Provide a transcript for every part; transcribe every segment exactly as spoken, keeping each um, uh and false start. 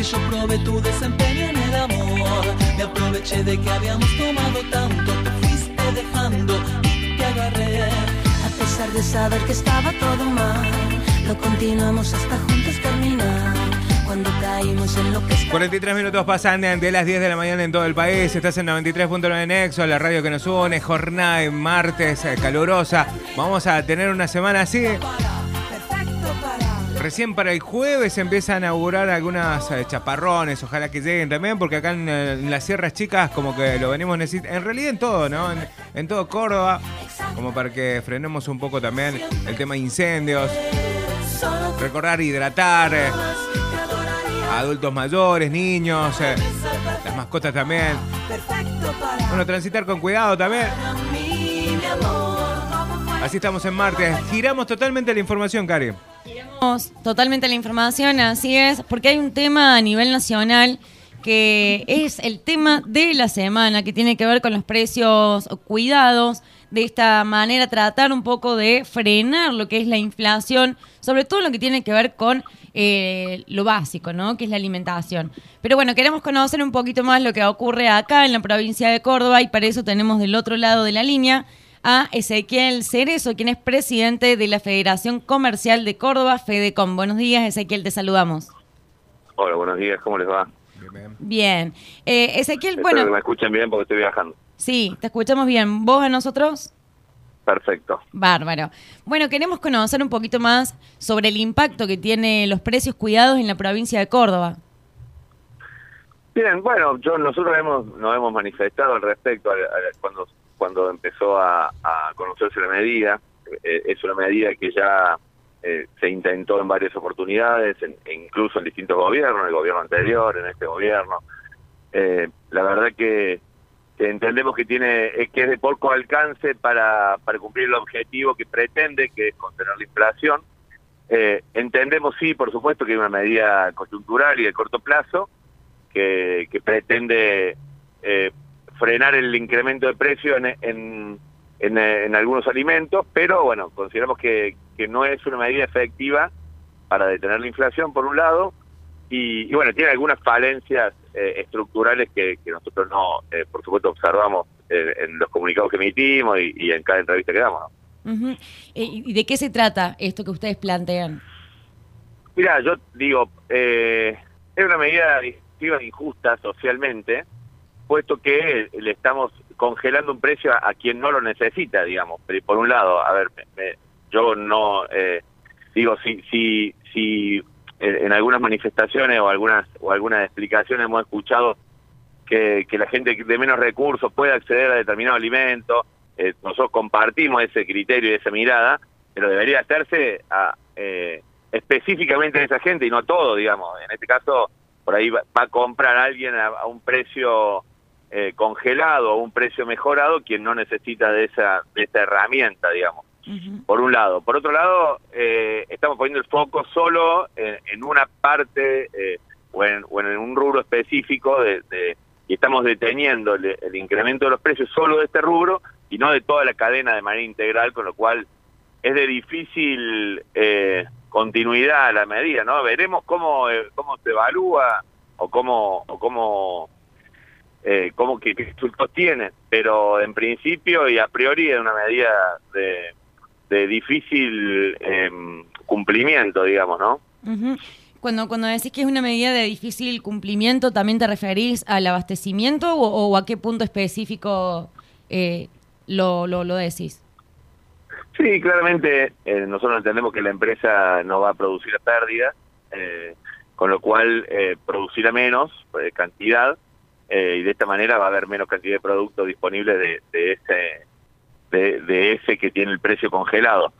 yo probé tu desempeño en el amor. Me aproveché de que habíamos tomado tanto, te fuiste dejando y te agarré. A pesar de saber que estaba todo mal, lo continuamos hasta juntos terminar. Cuando caímos en lo que está... cuarenta y tres minutos pasan de las diez de la mañana en todo el país. Estás en noventa y tres punto nueve Nexo, la radio que nos une. Jornada de martes eh, calurosa. Vamos a tener una semana así. Recién para el jueves empiezan a inaugurar algunas eh, chaparrones. Ojalá que lleguen también, porque acá en, en las sierras chicas como que lo venimos necesitando. En realidad en todo, ¿no? En, en todo Córdoba. Como para que frenemos un poco también el tema de incendios. Recordar hidratar. Eh, adultos mayores, niños, eh, las mascotas también. Bueno, transitar con cuidado también. Así estamos en martes. Giramos totalmente la información, Cari. Giramos totalmente la información, así es, porque hay un tema a nivel nacional que es el tema de la semana, que tiene que ver con los precios cuidados. De esta manera tratar un poco de frenar lo que es la inflación, sobre todo lo que tiene que ver con eh, lo básico, ¿no? Que es la alimentación. Pero bueno, queremos conocer un poquito más lo que ocurre acá en la provincia de Córdoba y para eso tenemos del otro lado de la línea a Ezequiel Cerezo, quien es presidente de la Federación Comercial de Córdoba, Fedecom. Buenos días, Ezequiel, te saludamos. Hola, buenos días, ¿cómo les va? Bien. Bien. Eh, Ezequiel, Espero bueno... que me escuchen bien porque estoy viajando. Sí, te escuchamos bien. ¿Vos a nosotros? Perfecto. Bárbaro. Bueno, queremos conocer un poquito más sobre el impacto que tienen los precios cuidados en la provincia de Córdoba. Bien, bueno, yo nosotros hemos nos hemos manifestado al respecto a, a, cuando cuando empezó a, a conocerse la medida. Eh, es una medida que ya eh, se intentó en varias oportunidades, en, e incluso en distintos gobiernos, en el gobierno anterior, en este gobierno. Eh, la verdad que que entendemos que tiene que es de poco alcance para, para cumplir el objetivo que pretende, que es contener la inflación. Eh, entendemos, sí, por supuesto, que hay una medida coyuntural y de corto plazo que, que pretende eh, frenar el incremento de precio en, en, en, en algunos alimentos, pero bueno, consideramos que, que no es una medida efectiva para detener la inflación, por un lado, y, y bueno, tiene algunas falencias eh, estructurales que, que nosotros no, eh, por supuesto, observamos eh, en los comunicados que emitimos y, y en cada entrevista que damos, ¿no? Uh-huh. ¿Y de qué se trata esto que ustedes plantean? Mira, yo digo, eh, es una medida disruptiva e injusta socialmente, puesto que le estamos congelando un precio a, a quien no lo necesita, digamos. Pero por un lado, a ver, me, me, yo no, eh, digo, si, si, si en algunas manifestaciones o algunas o algunas explicaciones hemos escuchado que, que la gente de menos recursos puede acceder a determinado alimento, eh, nosotros compartimos ese criterio y esa mirada, pero debería hacerse a, eh, específicamente a esa gente y no a todo, digamos. En este caso, por ahí va, va a comprar a alguien a, a un precio eh, congelado o un precio mejorado quien no necesita de esa, de esa herramienta, digamos. Uh-huh. Por un lado. Por otro lado, eh, estamos poniendo el foco solo en, en una parte eh, o, en, o en un rubro específico de, de, y estamos deteniendo el, el incremento de los precios solo de este rubro y no de toda la cadena de manera integral, con lo cual es de difícil eh, continuidad la medida, ¿no? Veremos cómo eh, cómo se evalúa o cómo o cómo eh, cómo que, qué resultados tiene, pero en principio y a priori es una medida de de difícil eh, cumplimiento, digamos, ¿no? Uh-huh. Cuando cuando decís que es una medida de difícil cumplimiento, ¿también te referís al abastecimiento o, o a qué punto específico eh, lo, lo, lo decís? Sí, claramente eh, nosotros entendemos que la empresa no va a producir a pérdida, eh, con lo cual eh, producirá menos eh, cantidad eh, y de esta manera va a haber menos cantidad de productos disponibles de, de ese... De, de ese que tiene el precio congelado.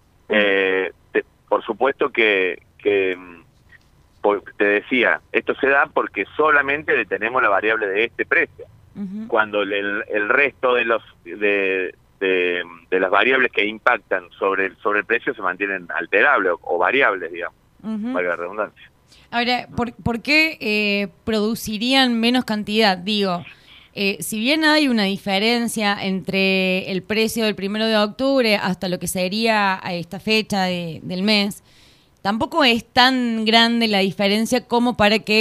Eh, te, por supuesto que, que por, te decía, esto se da porque solamente detenemos la variable de este precio. Uh-huh. Cuando el, el resto de los de, de, de las variables que impactan sobre el, sobre el precio se mantienen alterables o, o variables, digamos, uh-huh. Valga la redundancia. Ahora, ¿por, ¿por qué eh, producirían menos cantidad? Digo, Eh, si bien hay una diferencia entre el precio del primero de octubre hasta lo que sería a esta fecha de, del mes, tampoco es tan grande la diferencia como para que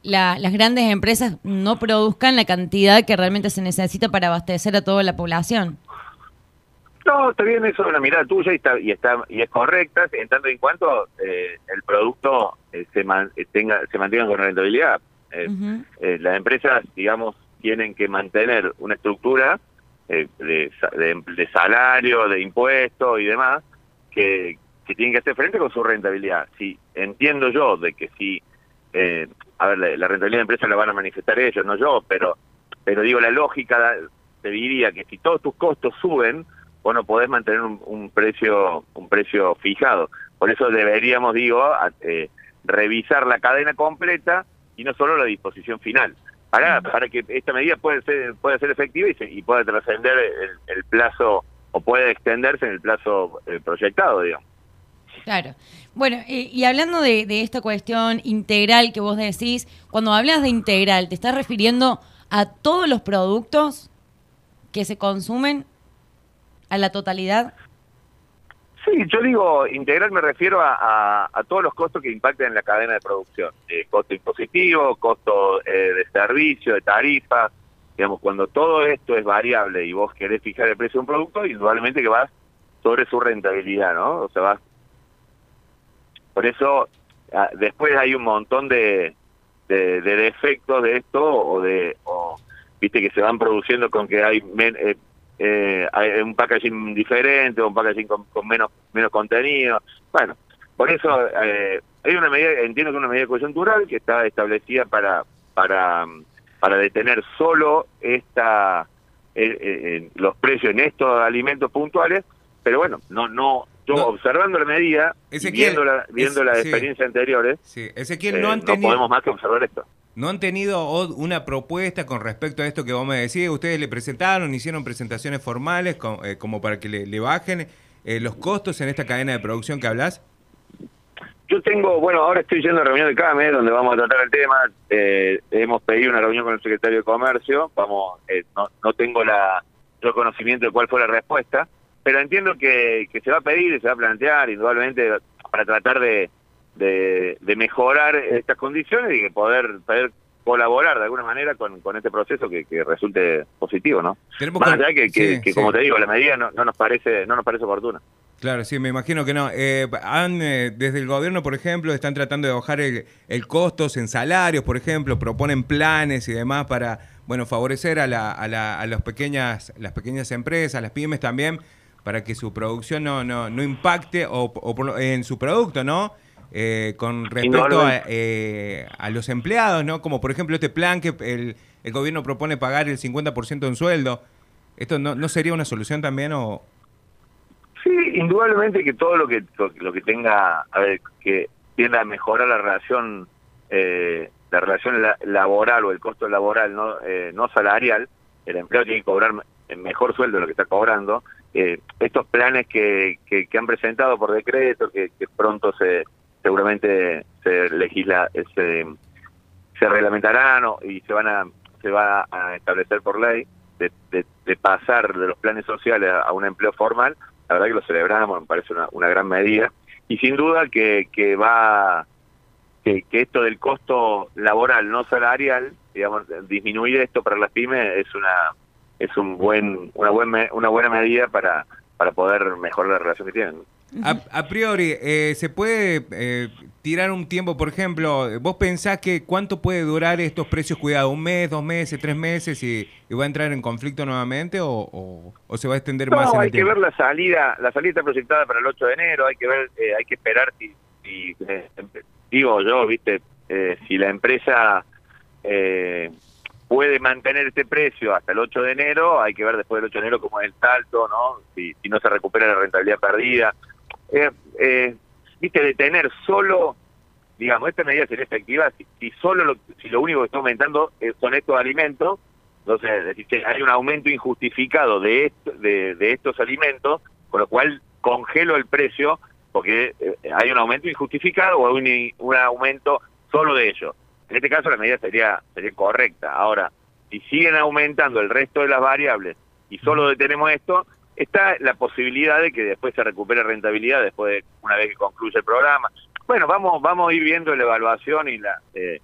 la, las grandes empresas no produzcan la cantidad que realmente se necesita para abastecer a toda la población. No, está bien, eso es una mirada tuya y está y está y es correcta, en tanto y en cuanto eh, el producto eh, se man, tenga se mantenga con rentabilidad. Eh, uh-huh. eh, las empresas, digamos, tienen que mantener una estructura eh, de, de, de salario, de impuestos y demás que, que tienen que hacer frente con su rentabilidad. Si entiendo yo de que si eh, a ver, la, la rentabilidad de la empresa la van a manifestar ellos, no yo, pero pero digo, la lógica te diría que si todos tus costos suben, vos no podés mantener un, un precio un precio fijado. Por eso deberíamos, digo, a, eh, revisar la cadena completa y no solo la disposición final, para para que esta medida pueda ser pueda ser efectiva y, se, y pueda trascender el, el plazo, o pueda extenderse en el plazo eh, proyectado, digamos. Claro. Bueno, eh, y hablando de, de esta cuestión integral que vos decís, cuando hablas de integral, ¿te estás refiriendo a todos los productos que se consumen? ¿A la totalidad? Sí, yo digo integral, me refiero a, a, a todos los costos que impactan en la cadena de producción. Eh, costo impositivo, costo eh, de servicio, de tarifas. Digamos, cuando todo esto es variable y vos querés fijar el precio de un producto, indudablemente que vas sobre su rentabilidad, ¿no? O sea, vas... Por eso, ah, después hay un montón de, de, de defectos de esto, o de... O, viste, que se van produciendo con que hay... Men, eh, Eh, hay un packaging diferente, un packaging con, con menos menos contenido. Bueno, por eso eh, hay una medida, entiendo que es una medida coyuntural que está establecida para para para detener solo esta eh, eh, los precios en estos alimentos puntuales, pero bueno, no no yo no. observando la medida, Ezequiel, y viendo la, viendo es, las sí. experiencias anteriores, sí. Ezequiel, eh, no, han no tenido... podemos más que observar esto. ¿No han tenido una propuesta con respecto a esto que vos me decís? ¿Ustedes le presentaron, hicieron presentaciones formales con, eh, como para que le, le bajen eh, los costos en esta cadena de producción que hablas? Yo tengo, bueno, ahora estoy yendo a reunión de C A M E, donde vamos a tratar el tema. Eh, hemos pedido una reunión con el secretario de Comercio. Vamos, eh, no, no tengo la, el conocimiento de cuál fue la respuesta, pero entiendo que, que se va a pedir y se va a plantear, indudablemente, para tratar de... De, de mejorar estas condiciones y que poder, poder colaborar de alguna manera con, con este proceso que, que resulte positivo, ¿no? Más allá que, que, sí, que sí. como te digo, la medida no, no nos parece no nos parece oportuna. Claro, sí, me imagino que no. Eh, han eh, desde el gobierno, por ejemplo, están tratando de bajar el, el costos en salarios, por ejemplo, proponen planes y demás para, bueno, favorecer a la, a la, a las pequeñas las pequeñas empresas, las pymes también, para que su producción no no no impacte o, o por, en su producto, ¿no? Eh, con respecto a, eh, a los empleados, ¿no? Como por ejemplo este plan que el, el gobierno propone pagar el cincuenta por ciento en sueldo. ¿Esto no, no sería una solución también o...? Sí, indudablemente que todo lo que lo, lo que tenga, a ver, que tienda a mejorar la relación eh, la relación la, laboral o el costo laboral no eh, no salarial, el empleado tiene que cobrar mejor sueldo de lo que está cobrando. Eh, estos planes que, que, que han presentado por decreto, que, que pronto se seguramente se legisla, se, se reglamentarán o, y se van a se va a establecer por ley de, de, de pasar de los planes sociales a un empleo formal. La verdad que lo celebramos, me parece una, una gran medida y sin duda que, que va que, que esto del costo laboral no salarial, digamos, disminuir esto para las pymes es una es un buen una buen una buena medida para para poder mejorar la relación que tienen. A, a priori, eh, ¿se puede eh, tirar un tiempo, por ejemplo, vos pensás que cuánto puede durar estos precios cuidados? ¿Un mes, dos meses, tres meses y, y va a entrar en conflicto nuevamente o, o, o se va a extender no, más en hay el que tiempo? ver la salida, la salida está proyectada para el ocho de enero, hay que ver, eh, hay que esperar si, si eh, digo yo, viste, eh, si la empresa eh, puede mantener este precio hasta el ocho de enero, hay que ver después del ocho de enero cómo es el salto, ¿no? Si, si no se recupera la rentabilidad perdida. Eh, eh, viste, detener solo, digamos, esta medida sería efectiva si, si solo lo, si lo único que está aumentando eh, son estos alimentos. Entonces, es decir, que hay un aumento injustificado de, esto, de, de estos alimentos, con lo cual congelo el precio porque eh, hay un aumento injustificado o un, un aumento solo de ellos. En este caso la medida sería, sería correcta. Ahora, si siguen aumentando el resto de las variables y solo detenemos esto, está la posibilidad de que después se recupere rentabilidad después de una vez que concluye el programa. Bueno, vamos vamos a ir viendo la evaluación y la eh,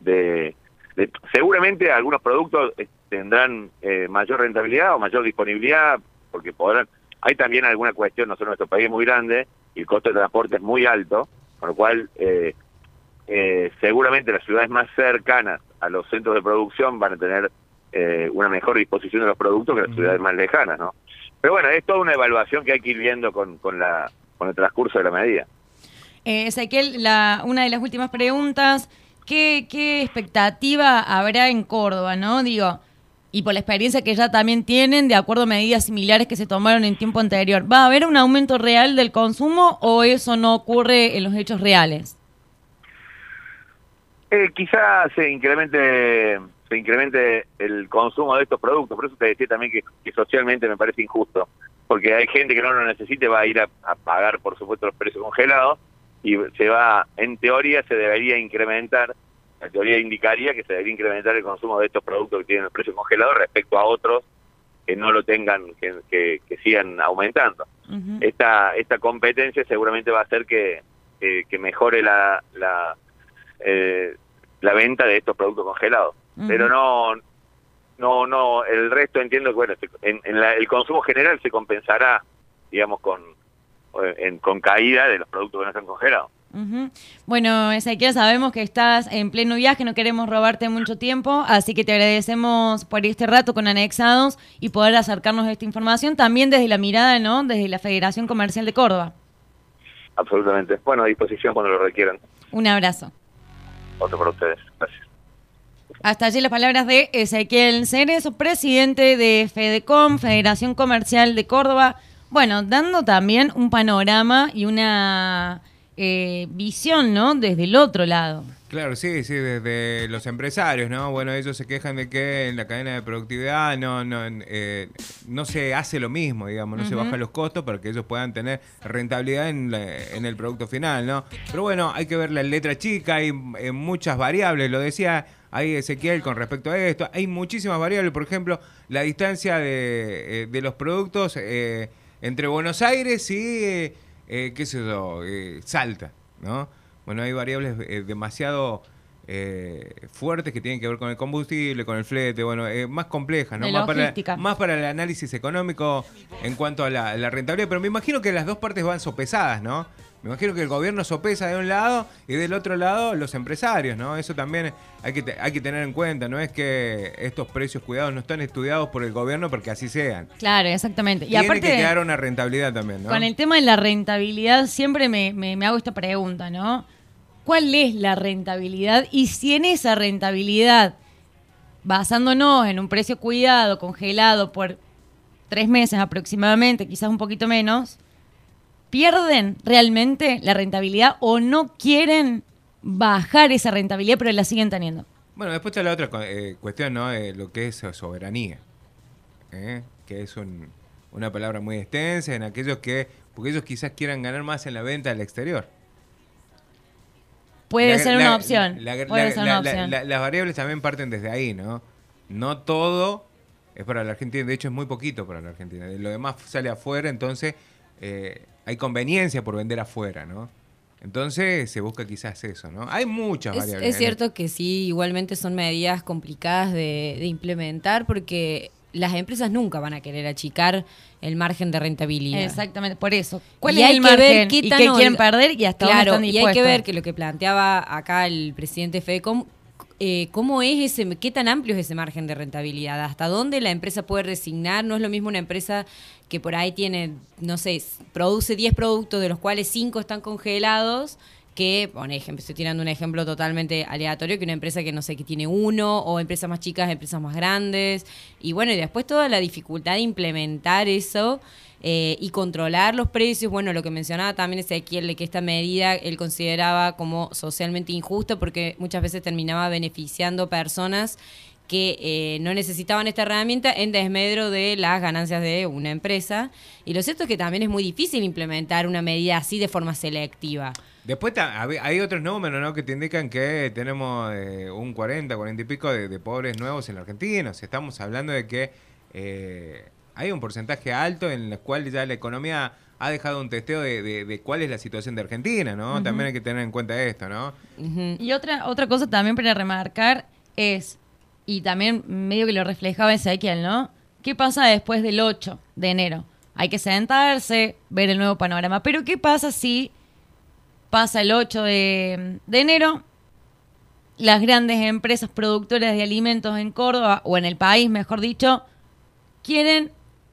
de, de seguramente algunos productos eh, tendrán eh, mayor rentabilidad o mayor disponibilidad, porque podrán, hay también alguna cuestión, nosotros nuestro país es muy grande y el costo de transporte es muy alto, con lo cual eh, eh, seguramente las ciudades más cercanas a los centros de producción van a tener eh, una mejor disposición de los productos que las ciudades más lejanas, ¿no? Pero bueno, es toda una evaluación que hay que ir viendo con, con, la, con el transcurso de la medida. Eh, Ezequiel, la, una de las últimas preguntas, ¿qué, qué expectativa habrá en Córdoba, no? Digo, y por la experiencia que ya también tienen, de acuerdo a medidas similares que se tomaron en tiempo anterior, ¿va a haber un aumento real del consumo o eso no ocurre en los hechos reales? Eh, quizás se incremente se incremente el consumo de estos productos, por eso te decía también que, que socialmente me parece injusto, porque hay gente que no lo necesite, va a ir a, a pagar, por supuesto, los precios congelados, y se va, en teoría se debería incrementar, la teoría indicaría que se debería incrementar el consumo de estos productos que tienen el precio congelado respecto a otros que no lo tengan, que, que, que sigan aumentando. Uh-huh. Esta esta competencia seguramente va a hacer que, que, que mejore la la, eh, la venta de estos productos congelados. Uh-huh. Pero no, no, no, el resto entiendo que bueno, en, en la, el consumo general se compensará, digamos, con En, con caída de los productos que no están congelados. Uh-huh. Bueno, Ezequiel, sabemos que estás en pleno viaje, no queremos robarte mucho tiempo, así que te agradecemos por este rato con Anexados y poder acercarnos a esta información, también desde la mirada, ¿no?, desde la Federación Comercial de Córdoba. Absolutamente. Bueno, a disposición cuando lo requieran. Un abrazo. Otro para ustedes. Gracias. Hasta allí las palabras de Ezequiel Cerezo, presidente de FEDECOM, Federación Comercial de Córdoba. Bueno, dando también un panorama y una eh, visión, ¿no?, desde el otro lado. Claro, sí, sí, desde los empresarios, ¿no? Bueno, ellos se quejan de que en la cadena de productividad no no eh, no se hace lo mismo, digamos, no uh-huh. se bajan los costos para que ellos puedan tener rentabilidad en, la, en el producto final, ¿no? Pero bueno, hay que ver la letra chica, hay eh, muchas variables, lo decía ahí Ezequiel con respecto a esto, hay muchísimas variables, por ejemplo, la distancia de, eh, de los productos eh, entre Buenos Aires y, eh, eh, qué sé yo, eh, Salta, ¿no? Bueno, hay variables eh, demasiado eh, fuertes que tienen que ver con el combustible, con el flete, bueno, eh, más complejas, ¿no? Más para, más para el análisis económico en cuanto a la, a la rentabilidad. Pero me imagino que las dos partes van sopesadas, ¿no? Me imagino que el gobierno sopesa de un lado y del otro lado los empresarios, ¿no? Eso también hay que, te, hay que tener en cuenta. No es que estos precios cuidados no están estudiados por el gobierno porque así sean. Claro, exactamente. Y Tiene aparte, que quedar una rentabilidad también, ¿no? Con el tema de la rentabilidad siempre me, me, me hago esta pregunta, ¿no? ¿Cuál es la rentabilidad? Y si en esa rentabilidad, basándonos en un precio cuidado, congelado por tres meses aproximadamente, quizás un poquito menos, ¿pierden realmente la rentabilidad o no quieren bajar esa rentabilidad pero la siguen teniendo? Bueno, después está la otra eh, cuestión, ¿no? Eh, lo que es soberanía, ¿eh? Que es un, una palabra muy extensa en aquellos que, porque ellos quizás quieran ganar más en la venta al exterior. Puede la, ser la, una opción. La, la, Puede la, ser la, una opción. La, la, las variables también parten desde ahí, ¿no? No todo es para la Argentina, de hecho es muy poquito para la Argentina. Lo demás sale afuera, entonces eh, hay conveniencia por vender afuera, ¿no? Entonces se busca quizás eso, ¿no? Hay muchas es, variables. Es cierto que sí, igualmente son medidas complicadas de, de implementar porque las empresas nunca van a querer achicar el margen de rentabilidad. Exactamente, por eso. ¿Cuál y es hay el que margen ver qué y tan qué orga- quieren perder y hasta claro, dónde están y dispuestos? hay que ver que lo que planteaba acá el presidente FEDECOM, eh, cómo es ese, qué tan amplio es ese margen de rentabilidad, hasta dónde la empresa puede resignar. No es lo mismo una empresa que por ahí tiene, no sé, produce diez productos de los cuales cinco están congelados, que, por ejemplo, estoy tirando un ejemplo totalmente aleatorio, que una empresa que no sé, que tiene uno, o empresas más chicas, empresas más grandes, y bueno, y después toda la dificultad de implementar eso eh, y controlar los precios. Bueno, lo que mencionaba también Ezequiel, de que esta medida él consideraba como socialmente injusta porque muchas veces terminaba beneficiando personas que eh, no necesitaban esta herramienta en desmedro de las ganancias de una empresa. Y lo cierto es que también es muy difícil implementar una medida así de forma selectiva. Después hay otros números, ¿no?, que te indican que tenemos eh, un cuarenta, cuarenta y pico de, de pobres nuevos en la Argentina. O sea, estamos hablando de que eh, hay un porcentaje alto en el cual ya la economía ha dejado un testeo de, de, de cuál es la situación de Argentina, ¿no? Uh-huh. También hay que tener en cuenta esto, ¿no? Uh-huh. Y otra, otra cosa también para remarcar es, y también medio que lo reflejaba Ezequiel, ¿no? ¿Qué pasa después del ocho de enero? Hay que sentarse, ver el nuevo panorama. Pero ¿qué pasa si pasa el ocho de, de enero? Las grandes empresas productoras de alimentos en Córdoba, o en el país, mejor dicho, quieren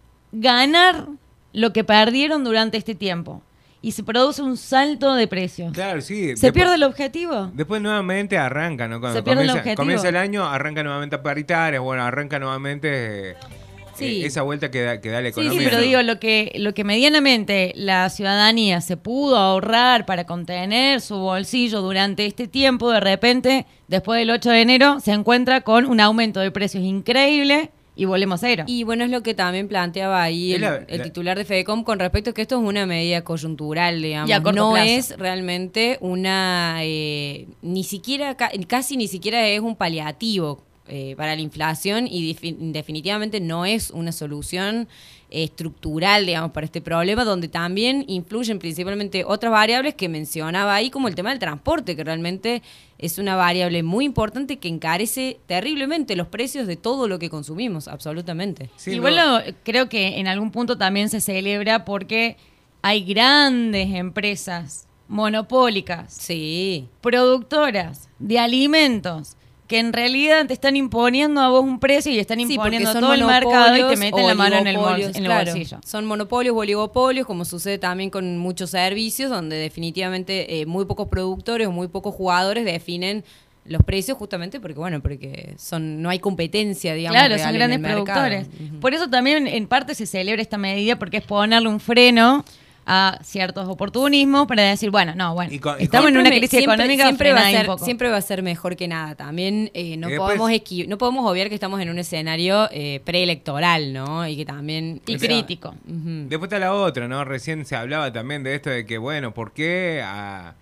ganar lo que perdieron durante este tiempo. Y se produce un salto de precios. Claro, sí. ¿Se después, pierde el objetivo? Después nuevamente arranca, ¿no? Cuando se pierde comienza, el objetivo. comienza el año, arranca nuevamente a paritarias, bueno, arranca nuevamente... Sí. Esa vuelta que da, que da la economía. Sí, sí, pero ¿no? digo, lo que, lo que medianamente la ciudadanía se pudo ahorrar para contener su bolsillo durante este tiempo, de repente, después del ocho de enero, se encuentra con un aumento de precios increíble y volvemos a cero. Y bueno, es lo que también planteaba ahí el, la, el la... titular de FEDECOM con respecto a que esto es una medida coyuntural, digamos. No plazo. Es realmente una, eh, ni siquiera, casi ni siquiera es un paliativo Eh, para la inflación y defi- definitivamente no es una solución eh, estructural, digamos, para este problema, donde también influyen principalmente otras variables que mencionaba ahí, como el tema del transporte, que realmente es una variable muy importante que encarece terriblemente los precios de todo lo que consumimos, absolutamente. Sí, Igual no. lo, creo que en algún punto también se celebra porque hay grandes empresas monopólicas, sí, productoras de alimentos, que en realidad te están imponiendo a vos un precio y están imponiendo sí, todo el mercado y te meten la mano en el, bol- en el claro, bolsillo. Son monopolios o oligopolios, como sucede también con muchos servicios, donde definitivamente eh, muy pocos productores o muy pocos jugadores definen los precios, justamente porque, bueno, porque son no hay competencia, digamos, claro, real son grandes en el productores. Uh-huh. Por eso también en parte se celebra esta medida, porque es ponerle un freno a ciertos oportunismos para decir, bueno, no, bueno, con, estamos en una crisis siempre, económica, siempre va, a ser, siempre va a ser mejor que nada. También eh, no, después, podemos esqui- no podemos obviar que estamos en un escenario eh, preelectoral, ¿no? Y que también... Y crítico. Uh-huh. Después está la otra, ¿no? Recién se hablaba también de esto de que, bueno, ¿por qué a,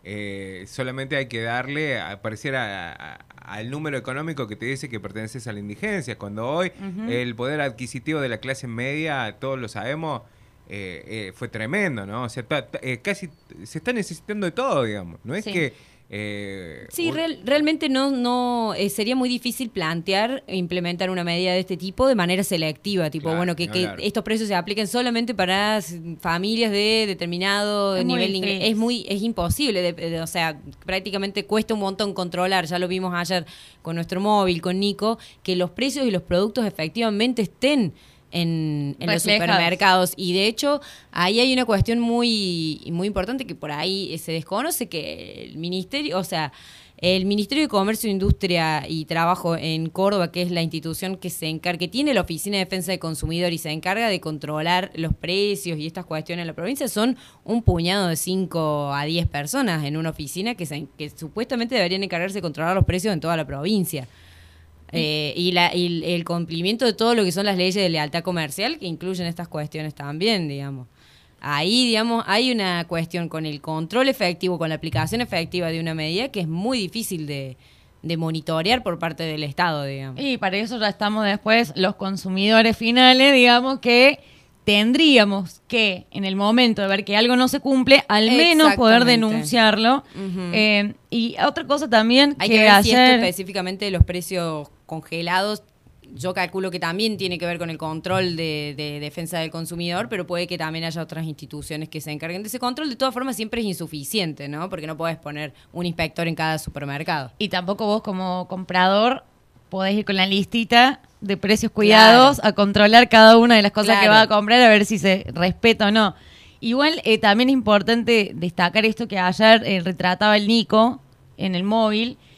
eh, solamente hay que darle, a, pareciera, a, a, al número económico que te dice que perteneces a la indigencia? Cuando hoy uh-huh. el poder adquisitivo de la clase media, todos lo sabemos... Eh, eh, fue tremendo, ¿no? O sea, ta, ta, eh, casi se está necesitando de todo, digamos. No es sí. que... Eh, sí, real, realmente no, no eh, sería muy difícil plantear e implementar una medida de este tipo de manera selectiva, tipo, claro, bueno, que, que estos precios se apliquen solamente para familias de determinado es nivel de ingreso. Es muy, es imposible, de, de, o sea, prácticamente cuesta un montón controlar, ya lo vimos ayer con nuestro móvil, con Nico, que los precios y los productos efectivamente estén en, en los supermercados. Y de hecho, ahí hay una cuestión muy, muy importante que por ahí se desconoce, que el ministerio, o sea, el Ministerio de Comercio, Industria y Trabajo en Córdoba, que es la institución que se encarga, que tiene la Oficina de Defensa del Consumidor y se encarga de controlar los precios y estas cuestiones en la provincia, son un puñado de cinco a diez personas en una oficina que, se, que supuestamente deberían encargarse de controlar los precios en toda la provincia. Eh, y, la, y el cumplimiento de todo lo que son las leyes de lealtad comercial, que incluyen estas cuestiones también, digamos. Ahí, digamos, hay una cuestión con el control efectivo, con la aplicación efectiva de una medida que es muy difícil de, de monitorear por parte del Estado, digamos. Y para eso ya estamos después los consumidores finales, digamos, que tendríamos que, en el momento de ver que algo no se cumple, al menos poder denunciarlo. Uh-huh. Eh, y otra cosa también hay que, que ver ayer... si esto específicamente de los precios congelados, yo calculo que también tiene que ver con el control de, de defensa del consumidor, pero puede que también haya otras instituciones que se encarguen de ese control. De todas formas, siempre es insuficiente, ¿no? Porque no podés poner un inspector en cada supermercado. Y tampoco vos como comprador podés ir con la listita de precios cuidados, claro, a controlar cada una de las cosas, claro, que va a comprar, a ver si se respeta o no. Igual eh, también es importante destacar esto que ayer eh, retrataba el Nico en el móvil,